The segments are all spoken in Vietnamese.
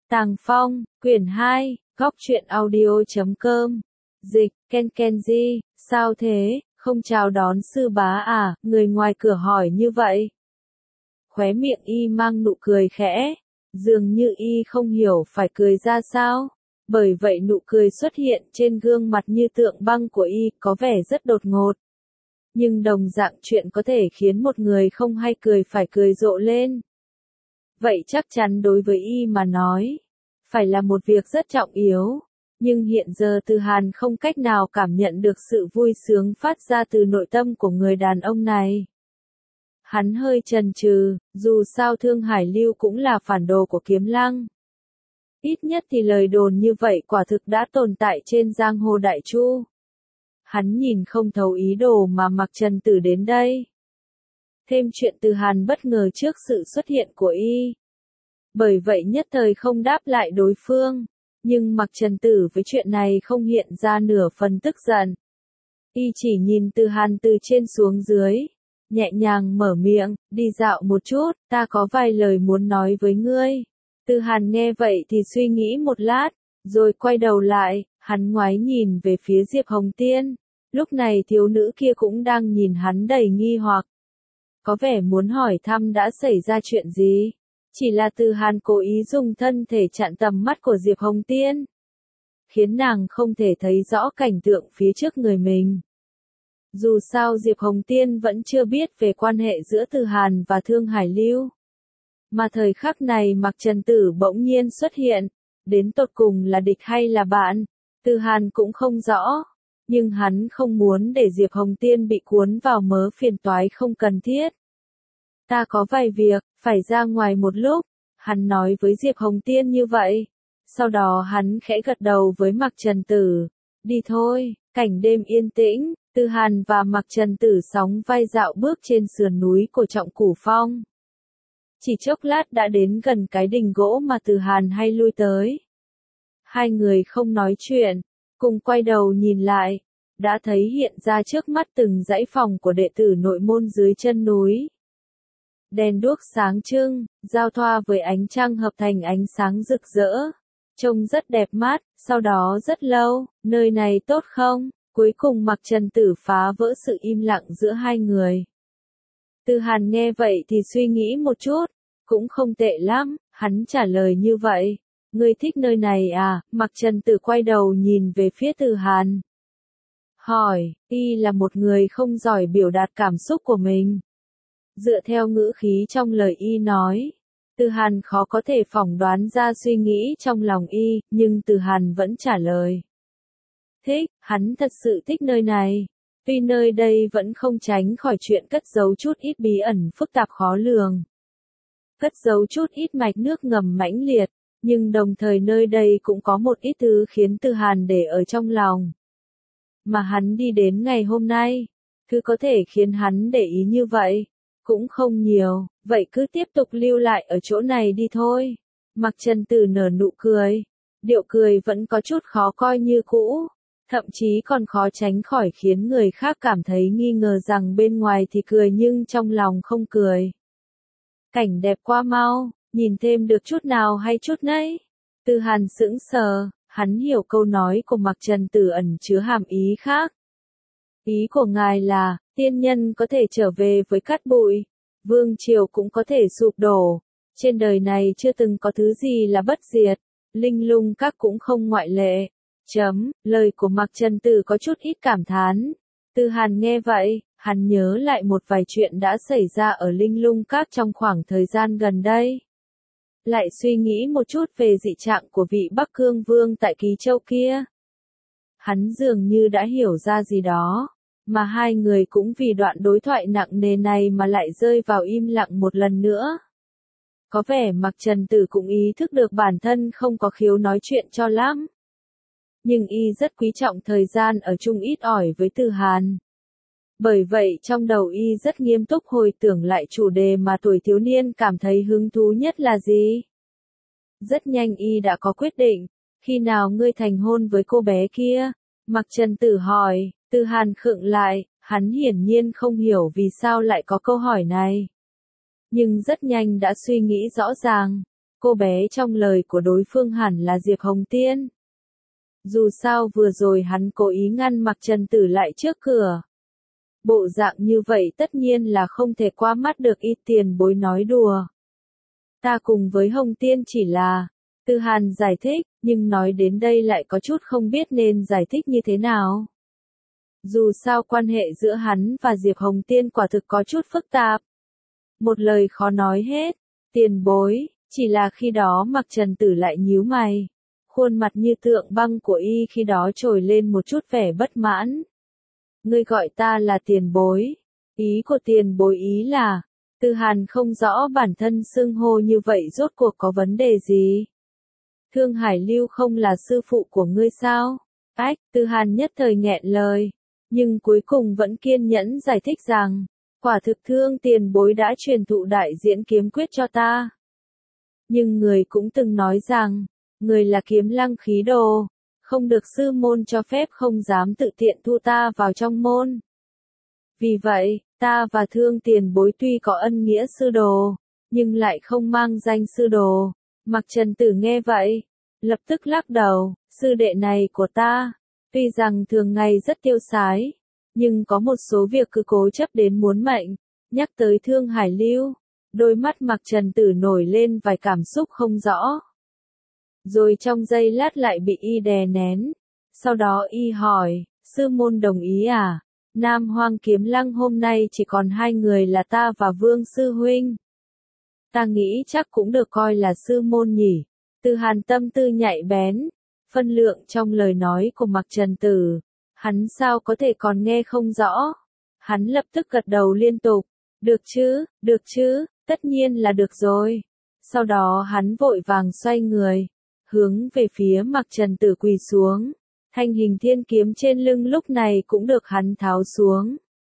Tàng Phong, quyển 2, góc truyện audio.com. Dịch, Kenkenji, sao thế, không chào đón sư bá à, người ngoài cửa hỏi như vậy. Khóe miệng y mang nụ cười khẽ, dường như y không hiểu phải cười ra sao. Bởi vậy nụ cười xuất hiện trên gương mặt như tượng băng của y có vẻ rất đột ngột. Nhưng đồng dạng chuyện có thể khiến một người không hay cười phải cười rộ lên. Vậy chắc chắn đối với y mà nói, phải là một việc rất trọng yếu. Nhưng hiện giờ Từ Hàn không cách nào cảm nhận được sự vui sướng phát ra từ nội tâm của người đàn ông này. Hắn hơi chần chừ, dù sao Thương Hải Lưu cũng là phản đồ của Kiếm Lăng. Ít nhất thì lời đồn như vậy quả thực đã tồn tại trên giang hồ Đại Chu. Hắn nhìn không thấu ý đồ mà Mạc Trần Tử đến đây. Thêm chuyện Từ Hàn bất ngờ trước sự xuất hiện của y. Bởi vậy nhất thời không đáp lại đối phương. Nhưng Mạc Trần Tử với chuyện này không hiện ra nửa phần tức giận. Y chỉ nhìn Từ Hàn từ trên xuống dưới. Nhẹ nhàng mở miệng, đi dạo một chút, ta có vài lời muốn nói với ngươi. Từ Hàn nghe vậy thì suy nghĩ một lát, rồi quay đầu lại, hắn ngoái nhìn về phía Diệp Hồng Tiên. Lúc này thiếu nữ kia cũng đang nhìn hắn đầy nghi hoặc. Có vẻ muốn hỏi thăm đã xảy ra chuyện gì. Chỉ là Từ Hàn cố ý dùng thân thể chặn tầm mắt của Diệp Hồng Tiên, khiến nàng không thể thấy rõ cảnh tượng phía trước người mình. Dù sao Diệp Hồng Tiên vẫn chưa biết về quan hệ giữa Từ Hàn và Thương Hải Lưu. Mà thời khắc này Mạc Trần Tử bỗng nhiên xuất hiện, đến tột cùng là địch hay là bạn, Từ Hàn cũng không rõ. Nhưng hắn không muốn để Diệp Hồng Tiên bị cuốn vào mớ phiền toái không cần thiết. Ta có vài việc, phải ra ngoài một lúc, hắn nói với Diệp Hồng Tiên như vậy. Sau đó hắn khẽ gật đầu với Mạc Trần Tử. Đi thôi, cảnh đêm yên tĩnh, Từ Hàn và Mạc Trần Tử sóng vai dạo bước trên sườn núi của Trọng Cửu Phong. Chỉ chốc lát đã đến gần cái đình gỗ mà Từ Hàn hay lui tới. Hai người không nói chuyện, cùng quay đầu nhìn lại, đã thấy hiện ra trước mắt từng dãy phòng của đệ tử nội môn dưới chân núi. Đèn đuốc sáng trưng, giao thoa với ánh trăng hợp thành ánh sáng rực rỡ. Trông rất đẹp mắt, sau đó rất lâu, nơi này tốt không? Cuối cùng Mạc Trần Tử phá vỡ sự im lặng giữa hai người. Từ Hàn nghe vậy thì suy nghĩ một chút, cũng không tệ lắm, hắn trả lời như vậy. Ngươi thích nơi này à? Mạc Trần Tử quay đầu nhìn về phía Từ Hàn. Hỏi, y là một người không giỏi biểu đạt cảm xúc của mình. Dựa theo ngữ khí trong lời y nói, Từ Hàn khó có thể phỏng đoán ra suy nghĩ trong lòng y, nhưng Từ Hàn vẫn trả lời. Thích, hắn thật sự thích nơi này. Tuy nơi đây vẫn không tránh khỏi chuyện cất giấu chút ít bí ẩn phức tạp khó lường. Cất giấu chút ít mạch nước ngầm mãnh liệt, nhưng đồng thời nơi đây cũng có một ít thứ khiến Từ Hàn để ở trong lòng. Mà hắn đi đến ngày hôm nay, thứ có thể khiến hắn để ý như vậy, cũng không nhiều, vậy cứ tiếp tục lưu lại ở chỗ này đi thôi. Mạc Trần Tử nở nụ cười, điệu cười vẫn có chút khó coi như cũ, thậm chí còn khó tránh khỏi khiến người khác cảm thấy nghi ngờ rằng bên ngoài thì cười nhưng trong lòng không cười. Cảnh đẹp quá mau, nhìn thêm được chút nào hay chút nấy. Từ Hàn sững sờ, hắn hiểu câu nói của Mạc Trần Tử ẩn chứa hàm ý khác. Ý của ngài là, tiên nhân có thể trở về với cát bụi, vương triều cũng có thể sụp đổ, trên đời này chưa từng có thứ gì là bất diệt, linh lung các cũng không ngoại lệ. Lời của Mạc Trần Tử có chút ít cảm thán. Từ Hàn nghe vậy, hắn nhớ lại một vài chuyện đã xảy ra ở linh lung các trong khoảng thời gian gần đây. Lại suy nghĩ một chút về dị trạng của vị Bắc Cương Vương tại Ký Châu kia. Hắn dường như đã hiểu ra gì đó, mà hai người cũng vì đoạn đối thoại nặng nề này mà lại rơi vào im lặng một lần nữa. Có vẻ Mạc Trần Tử cũng ý thức được bản thân không có khiếu nói chuyện cho lắm. Nhưng y rất quý trọng thời gian ở chung ít ỏi với Từ Hàn. Bởi vậy trong đầu y rất nghiêm túc hồi tưởng lại chủ đề mà tuổi thiếu niên cảm thấy hứng thú nhất là gì. Rất nhanh y đã có quyết định, khi nào ngươi thành hôn với cô bé kia? Mạc Trần Tử hỏi. Từ Hàn khựng lại, hắn hiển nhiên không hiểu vì sao lại có câu hỏi này. Nhưng rất nhanh đã suy nghĩ rõ ràng. cô bé trong lời của đối phương hẳn là Diệp Hồng Tiên. Dù sao vừa rồi hắn cố ý ngăn Mạc Trần Tử lại trước cửa. Bộ dạng như vậy tất nhiên là không thể qua mắt được y tiền bối nói đùa. Ta cùng với Hồng Tiên chỉ là, Tư Hàn giải thích, nhưng nói đến đây lại có chút không biết nên giải thích như thế nào. Dù sao quan hệ giữa hắn và Diệp Hồng Tiên quả thực có chút phức tạp. Một lời khó nói hết, tiền bối, chỉ là khi đó Mạc Trần Tử lại nhíu mày. Khuôn mặt như tượng băng của y khi đó trồi lên một chút vẻ bất mãn. Ngươi gọi ta là tiền bối. Ý của tiền bối ý là, Tư Hàn không rõ bản thân xưng hô như vậy rốt cuộc có vấn đề gì. Thương Hải Lưu không là sư phụ của ngươi sao? Ách, Tư Hàn nhất thời nghẹn lời. Nhưng cuối cùng vẫn kiên nhẫn giải thích rằng, quả thực Thương tiền bối đã truyền thụ đại diễn kiếm quyết cho ta. Nhưng người cũng từng nói rằng, người là Kiếm Lăng khí đồ, không được sư môn cho phép không dám tự tiện thu ta vào trong môn. Vì vậy, ta và Thương tiền bối tuy có ân nghĩa sư đồ, nhưng lại không mang danh sư đồ. Mạc Trần Tử nghe vậy, lập tức lắc đầu, sư đệ này của ta, tuy rằng thường ngày rất tiêu sái, nhưng có một số việc cứ cố chấp đến muốn mệnh. Nhắc tới Thương Hải Lưu, đôi mắt Mạc Trần Tử nổi lên vài cảm xúc không rõ. Rồi trong giây lát lại bị y đè nén. Sau đó y hỏi, sư môn đồng ý à? Nam Hoang Kiếm Lăng hôm nay chỉ còn hai người là ta và Vương sư huynh. Ta nghĩ chắc cũng được coi là sư môn nhỉ. Tư Hàn tâm tư nhạy bén, phân lượng trong lời nói của Mạc Trần Tử, hắn sao có thể còn nghe không rõ. Hắn lập tức gật đầu liên tục, được chứ, tất nhiên là được rồi. Sau đó hắn vội vàng xoay người, hướng về phía Mạc Trần Tử quỳ xuống. Thanh hình thiên kiếm trên lưng lúc này cũng được hắn tháo xuống.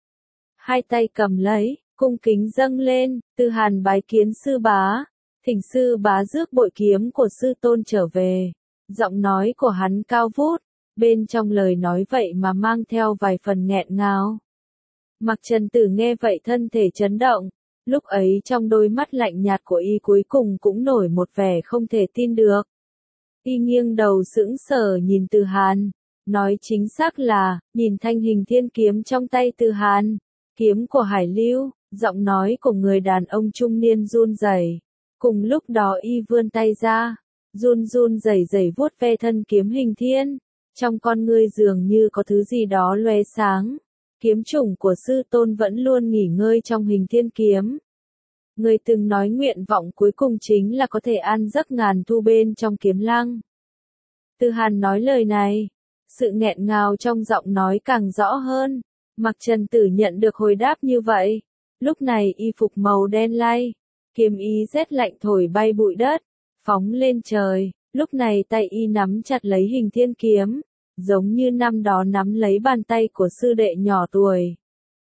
Hai tay cầm lấy, cung kính dâng lên, Tư Hàn bái kiến sư bá, thỉnh sư bá rước bội kiếm của sư tôn trở về. Giọng nói của hắn cao vút, bên trong lời nói vậy mà mang theo vài phần nghẹn ngào. Mạc Trần Tử nghe vậy thân thể chấn động, lúc ấy trong đôi mắt lạnh nhạt của y cuối cùng cũng nổi một vẻ không thể tin được. Y nghiêng đầu sững sờ nhìn Từ Hàn, nói chính xác là, nhìn thanh hình thiên kiếm trong tay Từ Hàn, kiếm của Hải Lưu, giọng nói của người đàn ông trung niên run rẩy. Cùng lúc đó y vươn tay ra, run rẩy vuốt ve thân kiếm hình thiên, trong con ngươi dường như có thứ gì đó lóe sáng. Kiếm chủng của sư tôn vẫn luôn nghỉ ngơi trong hình thiên kiếm. Người từng nói nguyện vọng cuối cùng chính là có thể an giấc ngàn thu bên trong Kiếm Lăng. Tư Hàn nói lời này, sự nghẹn ngào trong giọng nói càng rõ hơn. Mạc Trần Tử nhận được hồi đáp như vậy. Lúc này y phục màu đen lay, kiếm ý rét lạnh thổi bay bụi đất, phóng lên trời. Lúc này tay y nắm chặt lấy hình thiên kiếm, giống như năm đó nắm lấy bàn tay của sư đệ nhỏ tuổi.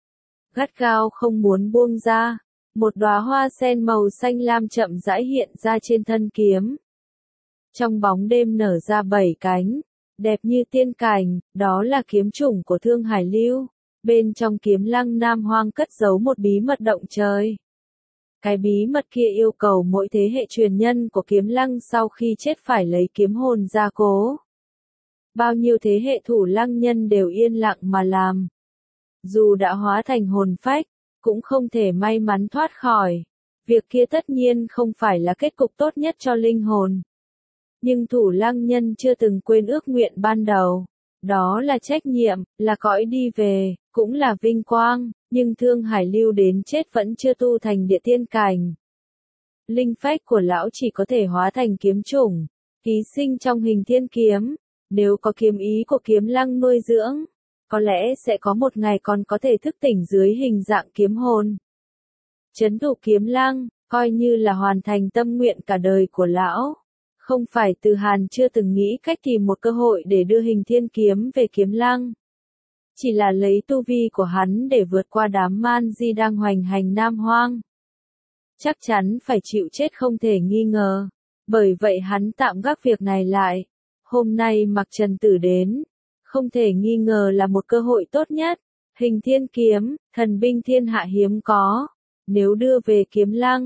Gắt gao không muốn buông ra. Một đóa hoa sen màu xanh lam chậm rãi hiện ra trên thân kiếm. Trong bóng đêm nở ra 7 cánh, đẹp như tiên cảnh, đó là kiếm chủng của Thương Hải Lưu. Bên trong Kiếm Lăng Nam Hoang cất giấu một bí mật động trời. Cái bí mật kia yêu cầu mỗi thế hệ truyền nhân của Kiếm Lăng sau khi chết phải lấy kiếm hồn gia cố. Bao nhiêu thế hệ thủ lăng nhân đều yên lặng mà làm. Dù đã hóa thành hồn phách, cũng không thể may mắn thoát khỏi. Việc kia tất nhiên không phải là kết cục tốt nhất cho linh hồn. Nhưng thủ lăng nhân chưa từng quên ước nguyện ban đầu. Đó là trách nhiệm, là cõi đi về, cũng là vinh quang, nhưng Thương Hải Lưu đến chết vẫn chưa tu thành địa tiên cảnh. Linh phách của lão chỉ có thể hóa thành kiếm chủng, ký sinh trong hình thiên kiếm. Nếu có kiếm ý của Kiếm Lăng nuôi dưỡng, có lẽ sẽ có một ngày còn có thể thức tỉnh dưới hình dạng kiếm hồn. Trấn thủ Kiếm Lăng, coi như là hoàn thành tâm nguyện cả đời của lão. Không phải Từ Hàn chưa từng nghĩ cách tìm một cơ hội để đưa hình thiên kiếm về Kiếm Lăng. Chỉ là lấy tu vi của hắn để vượt qua đám man di đang hoành hành Nam Hoang. Chắc chắn phải chịu chết không thể nghi ngờ. Bởi vậy hắn tạm gác việc này lại. Hôm nay Mạc Trần Tử đến, không thể nghi ngờ là một cơ hội tốt nhất. Hình thiên kiếm, thần binh thiên hạ hiếm có. Nếu đưa về Kiếm Lăng,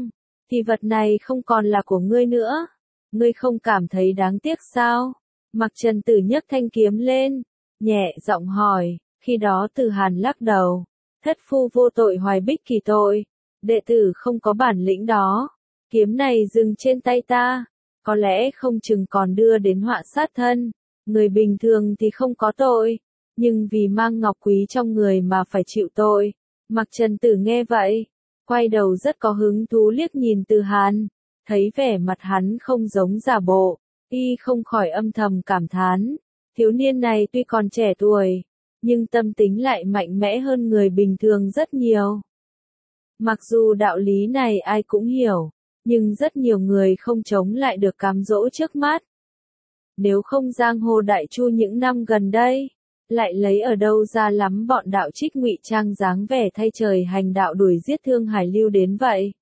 thì vật này không còn là của ngươi nữa. Ngươi không cảm thấy đáng tiếc sao? Mạc Trần Tử nhấc thanh kiếm lên, nhẹ giọng hỏi, khi đó Từ Hàn lắc đầu. Thất phu vô tội hoài bích kỳ tội, đệ tử không có bản lĩnh đó. Kiếm này dừng trên tay ta, có lẽ không chừng còn đưa đến họa sát thân. Người bình thường thì không có tội, nhưng vì mang ngọc quý trong người mà phải chịu tội. Mạc Trần Tử nghe vậy, quay đầu rất có hứng thú liếc nhìn Từ Hàn, thấy vẻ mặt hắn không giống giả bộ, y không khỏi âm thầm cảm thán, thiếu niên này tuy còn trẻ tuổi, nhưng tâm tính lại mạnh mẽ hơn người bình thường rất nhiều. Mặc dù đạo lý này ai cũng hiểu, nhưng rất nhiều người không chống lại được cám dỗ trước mắt. Nếu không giang hồ đại chu những năm gần đây, lại lấy ở đâu ra lắm bọn đạo trích ngụy trang dáng vẻ thay trời hành đạo đuổi giết Thương Hải Lưu đến vậy.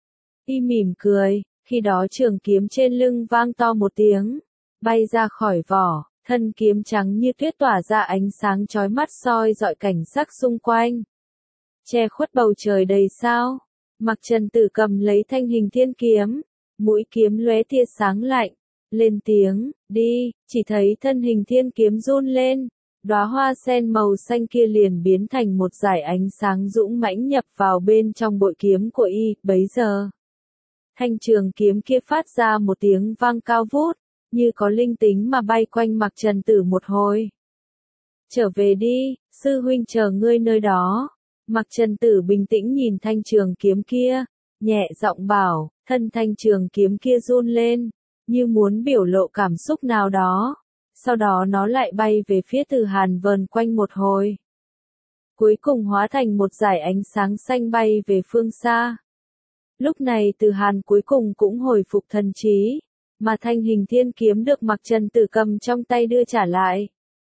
Y mỉm cười, khi đó trường kiếm trên lưng vang to một tiếng, bay ra khỏi vỏ, thân kiếm trắng như tuyết tỏa ra ánh sáng chói mắt soi rọi cảnh sắc xung quanh. Che khuất bầu trời đầy sao, Mạc Trần Tử cầm lấy thanh hình thiên kiếm, mũi kiếm lóe tia sáng lạnh, lên tiếng, đi, chỉ thấy thân hình thiên kiếm run lên. Đóa hoa sen màu xanh kia liền biến thành một dải ánh sáng dũng mãnh nhập vào bên trong bội kiếm của y, bấy giờ. Thanh trường kiếm kia phát ra một tiếng vang cao vút, như có linh tính mà bay quanh Mạc Trần Tử một hồi. Trở về đi, sư huynh chờ ngươi nơi đó. Mạc Trần Tử bình tĩnh nhìn thanh trường kiếm kia, nhẹ giọng bảo, thân thanh trường kiếm kia run lên, như muốn biểu lộ cảm xúc nào đó. Sau đó nó lại bay về phía Từ Hàn vờn quanh một hồi. Cuối cùng hóa thành một dải ánh sáng xanh bay về phương xa. Lúc này Từ Hàn cuối cùng cũng hồi phục thần trí, mà thanh hình thiên kiếm được Mạc Trần Tử cầm trong tay đưa trả lại.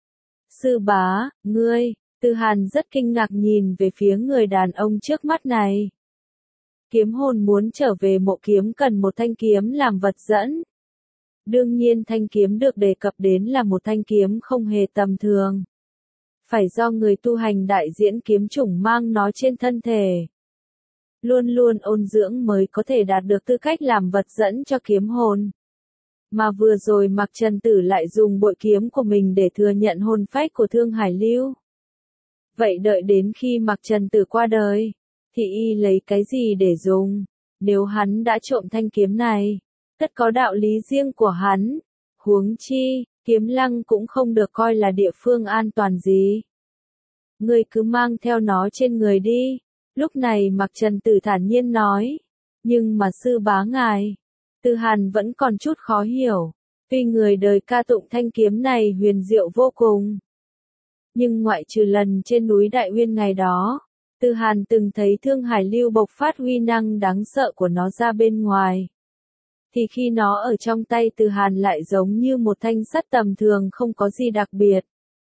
Sư bá, ngươi, Từ Hàn rất kinh ngạc nhìn về phía người đàn ông trước mắt này. Kiếm hồn muốn trở về mộ kiếm cần một thanh kiếm làm vật dẫn. Đương nhiên thanh kiếm được đề cập đến là một thanh kiếm không hề tầm thường. Phải do người tu hành đại diễn kiếm chủng mang nó trên thân thể. Luôn luôn ôn dưỡng mới có thể đạt được tư cách làm vật dẫn cho kiếm hồn. Mà vừa rồi Mạc Trần Tử lại dùng bội kiếm của mình để thừa nhận hồn phách của Thương Hải Lưu. Vậy đợi đến khi Mạc Trần Tử qua đời, thì y lấy cái gì để dùng? Nếu hắn đã trộm thanh kiếm này, tất có đạo lý riêng của hắn. Huống chi, Kiếm Lăng cũng không được coi là địa phương an toàn gì. Ngươi cứ mang theo nó trên người đi. Lúc này Mạc Trần Tử thản nhiên nói. Nhưng mà sư bá ngài, Từ Hàn vẫn còn chút khó hiểu. Tuy người đời ca tụng thanh kiếm này huyền diệu vô cùng, nhưng ngoại trừ lần trên núi Đại Uyên ngày đó, Từ Hàn từng thấy Thương Hải Lưu bộc phát uy năng đáng sợ của nó ra bên ngoài. Thì khi nó ở trong tay Từ Hàn lại giống như một thanh sắt tầm thường không có gì đặc biệt.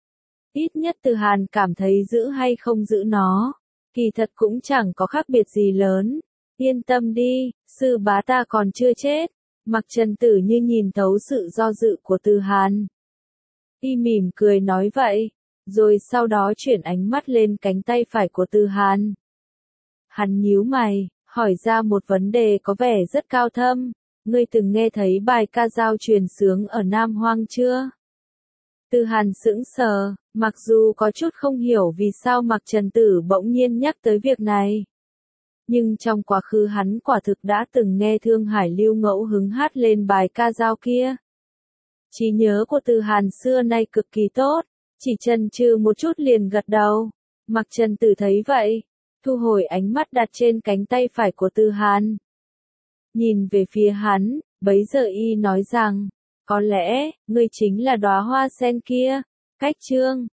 Ít nhất Từ Hàn cảm thấy giữ hay không giữ nó, kỳ thật cũng chẳng có khác biệt gì lớn. Yên tâm đi, sư bá ta còn chưa chết. Mạc Trần Tử như nhìn thấu sự do dự của Từ Hàn. Y mỉm cười nói vậy, rồi sau đó chuyển ánh mắt lên cánh tay phải của Từ Hàn. Hắn nhíu mày, hỏi ra một vấn đề có vẻ rất cao thâm. Ngươi từng nghe thấy bài ca dao truyền xướng ở Nam Hoang chưa? Từ Hàn sững sờ, mặc dù có chút không hiểu vì sao Mạc Trần Tử bỗng nhiên nhắc tới việc này. Nhưng trong quá khứ hắn quả thực đã từng nghe Thương Hải Lưu ngẫu hứng hát lên bài ca dao kia. Trí nhớ của Từ Hàn xưa nay cực kỳ tốt, chỉ chần chừ một chút liền gật đầu. Mạc Trần Tử thấy vậy, thu hồi ánh mắt đặt trên cánh tay phải của Từ Hàn. Nhìn về phía hắn, bấy giờ y nói rằng, có lẽ, ngươi chính là đóa hoa sen kia. Cách chương